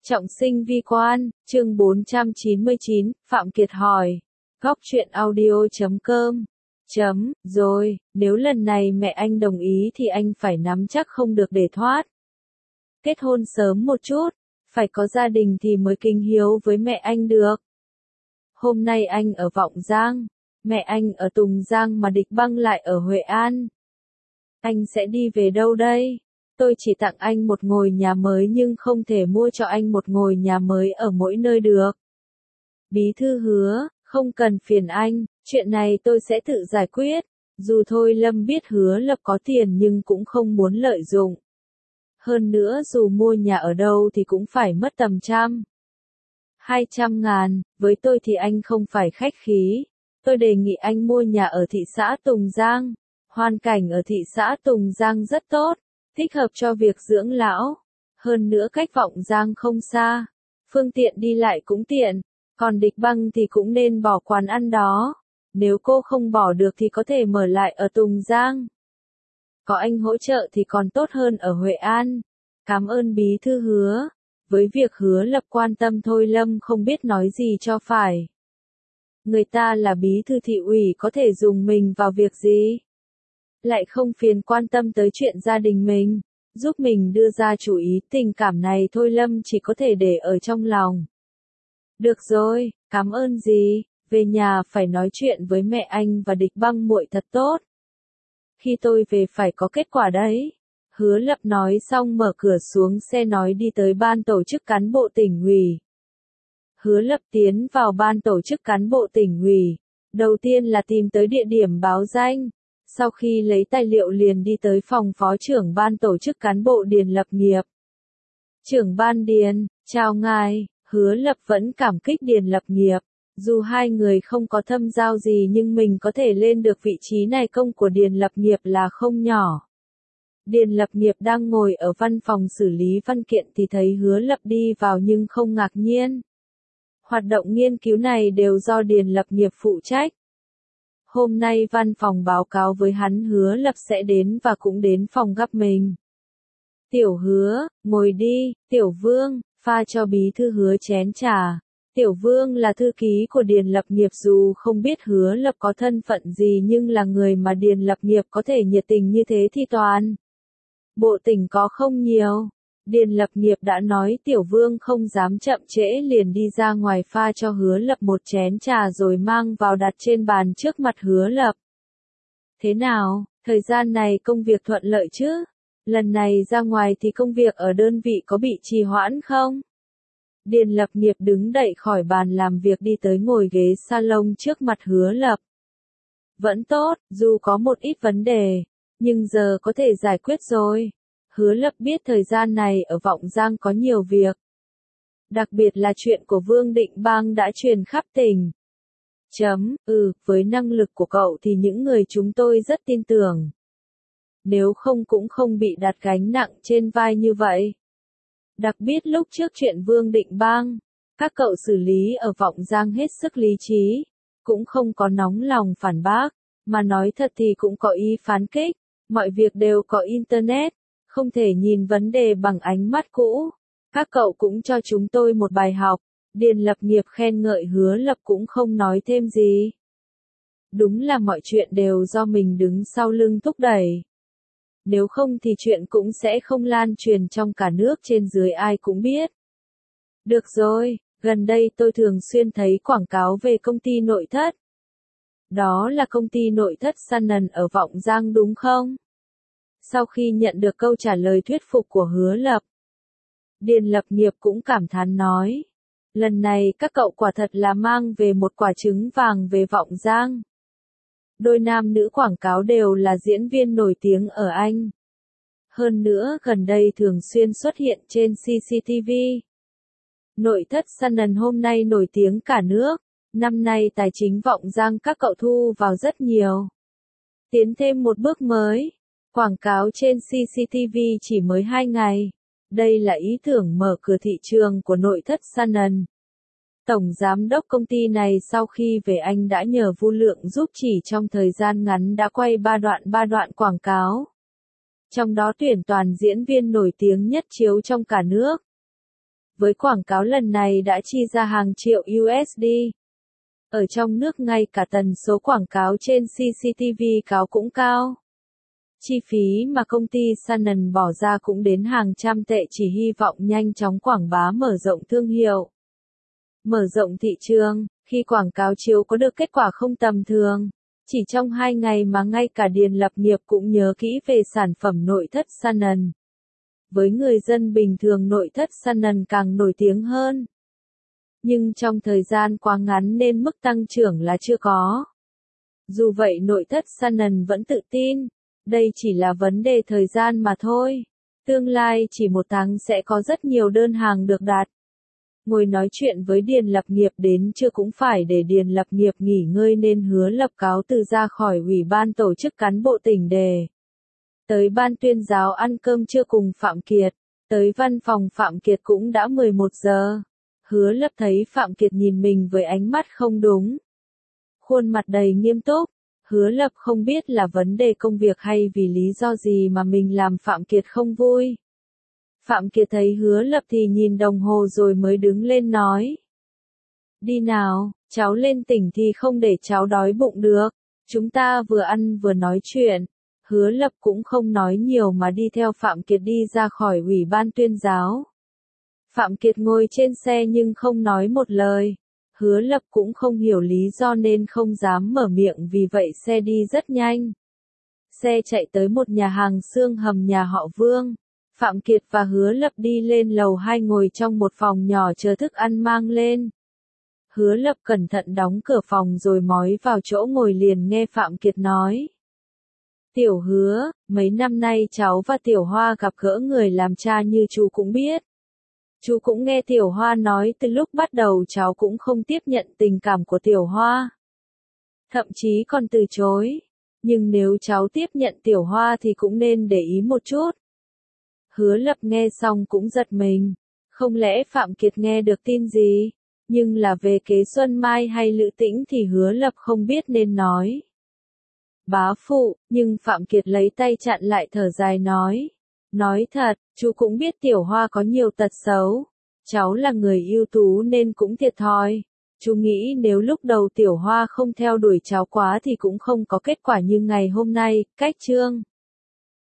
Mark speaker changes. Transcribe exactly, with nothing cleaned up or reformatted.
Speaker 1: Trọng sinh vi quan, chương bốn trăm chín mươi chín, Phạm Kiệt hỏi. Góc truyện audio chấm com. Chấm, rồi, nếu lần này mẹ anh đồng ý thì anh phải nắm chắc không được để thoát. Kết hôn sớm một chút, phải có gia đình thì mới kính hiếu với mẹ anh được. Hôm nay anh ở Vọng Giang, mẹ anh ở Tùng Giang mà Địch Băng lại ở Huệ An. Anh sẽ đi về đâu đây? Tôi chỉ tặng anh một ngôi nhà mới nhưng không thể mua cho anh một ngôi nhà mới ở mỗi nơi được. Bí thư hứa, không cần phiền anh, chuyện này tôi sẽ tự giải quyết. Dù Thôi Lâm biết Hứa Lập có tiền nhưng cũng không muốn lợi dụng. Hơn nữa dù mua nhà ở đâu thì cũng phải mất tầm trăm. Hai trăm ngàn, với tôi thì anh không phải khách khí. Tôi đề nghị anh mua nhà ở thị xã Tùng Giang. Hoàn cảnh ở thị xã Tùng Giang rất tốt, thích hợp cho việc dưỡng lão. Hơn nữa cách Vọng Giang không xa, phương tiện đi lại cũng tiện. Còn Địch Băng thì cũng nên bỏ quán ăn đó. Nếu cô không bỏ được thì có thể mở lại ở Tùng Giang. Có anh hỗ trợ thì còn tốt hơn ở Huệ An. Cảm ơn bí thư Hứa. Với việc Hứa Lập quan tâm Thôi Lâm không biết nói gì cho phải. Người ta là bí thư thị ủy có thể dùng mình vào việc gì? Lại không phiền quan tâm tới chuyện gia đình mình, giúp mình đưa ra chủ ý. Tình cảm này Thôi Lâm chỉ có thể để ở trong lòng. Được rồi, cảm ơn gì, về nhà phải nói chuyện với mẹ anh và Địch Băng muội thật tốt. Khi tôi về phải có kết quả đấy. Hứa Lập nói xong mở cửa xuống xe nói đi tới ban tổ chức cán bộ tỉnh ủy. Hứa Lập tiến vào ban tổ chức cán bộ tỉnh ủy. Đầu tiên là tìm tới địa điểm báo danh. Sau khi lấy tài liệu liền đi tới phòng phó trưởng ban tổ chức cán bộ Điền Lập Nghiệp. Trưởng ban Điền, chào ngài. Hứa Lập vẫn cảm kích Điền Lập Nghiệp. Dù hai người không có thâm giao gì nhưng mình có thể lên được vị trí này công của Điền Lập Nghiệp là không nhỏ. Điền Lập Nghiệp đang ngồi ở văn phòng xử lý văn kiện thì thấy Hứa Lập đi vào nhưng không ngạc nhiên. Hoạt động nghiên cứu này đều do Điền Lập Nghiệp phụ trách. Hôm nay văn phòng báo cáo với hắn Hứa Lập sẽ đến và cũng đến phòng gặp mình. Tiểu Hứa, ngồi đi. Tiểu Vương, pha cho bí thư Hứa chén trà. Tiểu Vương là thư ký của Điền Lập Nghiệp, dù không biết Hứa Lập có thân phận gì nhưng là người mà Điền Lập Nghiệp có thể nhiệt tình như thế thì toàn bộ tỉnh có không nhiều. Điền Lập Nghiệp đã nói Tiểu Vương không dám chậm trễ liền đi ra ngoài pha cho Hứa Lập một chén trà rồi mang vào đặt trên bàn trước mặt Hứa Lập. Thế nào, thời gian này công việc thuận lợi chứ? Lần này ra ngoài thì công việc ở đơn vị có bị trì hoãn không? Điền Lập Nghiệp đứng dậy khỏi bàn làm việc đi tới ngồi ghế salon trước mặt Hứa Lập. Vẫn tốt, dù có một ít vấn đề, nhưng giờ có thể giải quyết rồi. Hứa Lập biết thời gian này ở Vọng Giang có nhiều việc. Đặc biệt là chuyện của Vương Định Bang đã truyền khắp tỉnh. Chấm, ừ, với năng lực của cậu thì những người chúng tôi rất tin tưởng. Nếu không cũng không bị đặt gánh nặng trên vai như vậy. Đặc biệt lúc trước chuyện Vương Định Bang, các cậu xử lý ở Vọng Giang hết sức lý trí, cũng không có nóng lòng phản bác, mà nói thật thì cũng có ý phán kích, mọi việc đều có internet, không thể nhìn vấn đề bằng ánh mắt cũ. Các cậu cũng cho chúng tôi một bài học. Điền Lập Nghiệp khen ngợi Hứa Lập cũng không nói thêm gì. Đúng là mọi chuyện đều do mình đứng sau lưng thúc đẩy. Nếu không thì chuyện cũng sẽ không lan truyền trong cả nước trên dưới ai cũng biết. Được rồi, gần đây tôi thường xuyên thấy quảng cáo về công ty nội thất. Đó là công ty nội thất Sanan ở Vọng Giang đúng không? Sau khi nhận được câu trả lời thuyết phục của Hứa Lập, Điền Lập Nghiệp cũng cảm thán nói. Lần này các cậu quả thật là mang về một quả trứng vàng về Vọng Giang. Đôi nam nữ quảng cáo đều là diễn viên nổi tiếng ở Anh. Hơn nữa gần đây thường xuyên xuất hiện trên xê xê tê vê. Nội thất Sanan hôm nay nổi tiếng cả nước. Năm nay tài chính Vọng Giang các cậu thu vào rất nhiều. Tiến thêm một bước mới. Quảng cáo trên xê xê tê vê chỉ mới hai ngày. Đây là ý tưởng mở cửa thị trường của nội thất Sanan. Tổng giám đốc công ty này sau khi về Anh đã nhờ Vu Lượng giúp chỉ trong thời gian ngắn đã quay ba đoạn ba đoạn quảng cáo. Trong đó tuyển toàn diễn viên nổi tiếng nhất chiếu trong cả nước. với quảng cáo lần này đã chi ra hàng triệu u ét đê. Ở trong nước ngay cả tần số quảng cáo trên xê xê tê vê cáo cũng cao. Chi phí mà công ty Canon bỏ ra cũng đến hàng trăm tệ chỉ hy vọng nhanh chóng quảng bá mở rộng thương hiệu. Mở rộng thị trường, khi quảng cáo chiếu có được kết quả không tầm thường. Chỉ trong hai ngày mà ngay cả Điền Lập Nghiệp cũng nhớ kỹ về sản phẩm nội thất Canon. Với người dân bình thường nội thất Canon càng nổi tiếng hơn. Nhưng trong thời gian quá ngắn nên mức tăng trưởng là chưa có. Dù vậy nội thất Canon vẫn tự tin. Đây chỉ là vấn đề thời gian mà thôi. Tương lai chỉ một tháng sẽ có rất nhiều đơn hàng được đặt. Ngồi nói chuyện với Điền Lập Nghiệp đến trưa cũng phải để Điền Lập Nghiệp nghỉ ngơi nên Hứa Lập cáo từ ra khỏi ủy ban tổ chức cán bộ tỉnh để tới ban tuyên giáo ăn cơm trưa cùng Phạm Kiệt. Tới văn phòng Phạm Kiệt cũng đã mười một giờ. Hứa Lập thấy Phạm Kiệt nhìn mình với ánh mắt không đúng. Khuôn mặt đầy nghiêm túc. Hứa Lập không biết là vấn đề công việc hay vì lý do gì mà mình làm Phạm Kiệt không vui. Phạm Kiệt thấy Hứa Lập thì nhìn đồng hồ rồi mới đứng lên nói. Đi nào, cháu lên tỉnh thì không để cháu đói bụng được. Chúng ta vừa ăn vừa nói chuyện. Hứa Lập cũng không nói nhiều mà đi theo Phạm Kiệt đi ra khỏi ủy ban tuyên giáo. Phạm Kiệt ngồi trên xe nhưng không nói một lời. Hứa Lập cũng không hiểu lý do nên không dám mở miệng vì vậy xe đi rất nhanh. Xe chạy tới một nhà hàng xương hầm nhà họ Vương. Phạm Kiệt và Hứa Lập đi lên lầu hai ngồi trong một phòng nhỏ chờ thức ăn mang lên. Hứa Lập cẩn thận đóng cửa phòng rồi mói vào chỗ ngồi liền nghe Phạm Kiệt nói. Tiểu Hứa, mấy năm nay cháu và Tiểu Hoa gặp gỡ người làm cha như chú cũng biết. Chú cũng nghe Tiểu Hoa nói từ lúc bắt đầu cháu cũng không tiếp nhận tình cảm của Tiểu Hoa. Thậm chí còn từ chối. Nhưng nếu cháu tiếp nhận Tiểu Hoa thì cũng nên để ý một chút. Hứa Lập nghe xong cũng giật mình. Không lẽ Phạm Kiệt nghe được tin gì? Nhưng là về kế Xuân Mai hay Lữ Tĩnh thì Hứa Lập không biết nên nói. Bá phụ, nhưng Phạm Kiệt lấy tay chặn lại thở dài nói. Nói thật, chú cũng biết Tiểu Hoa có nhiều tật xấu. Cháu là người ưu tú nên cũng thiệt thòi. Chú nghĩ nếu lúc đầu Tiểu Hoa không theo đuổi cháu quá thì cũng không có kết quả như ngày hôm nay, cách chương.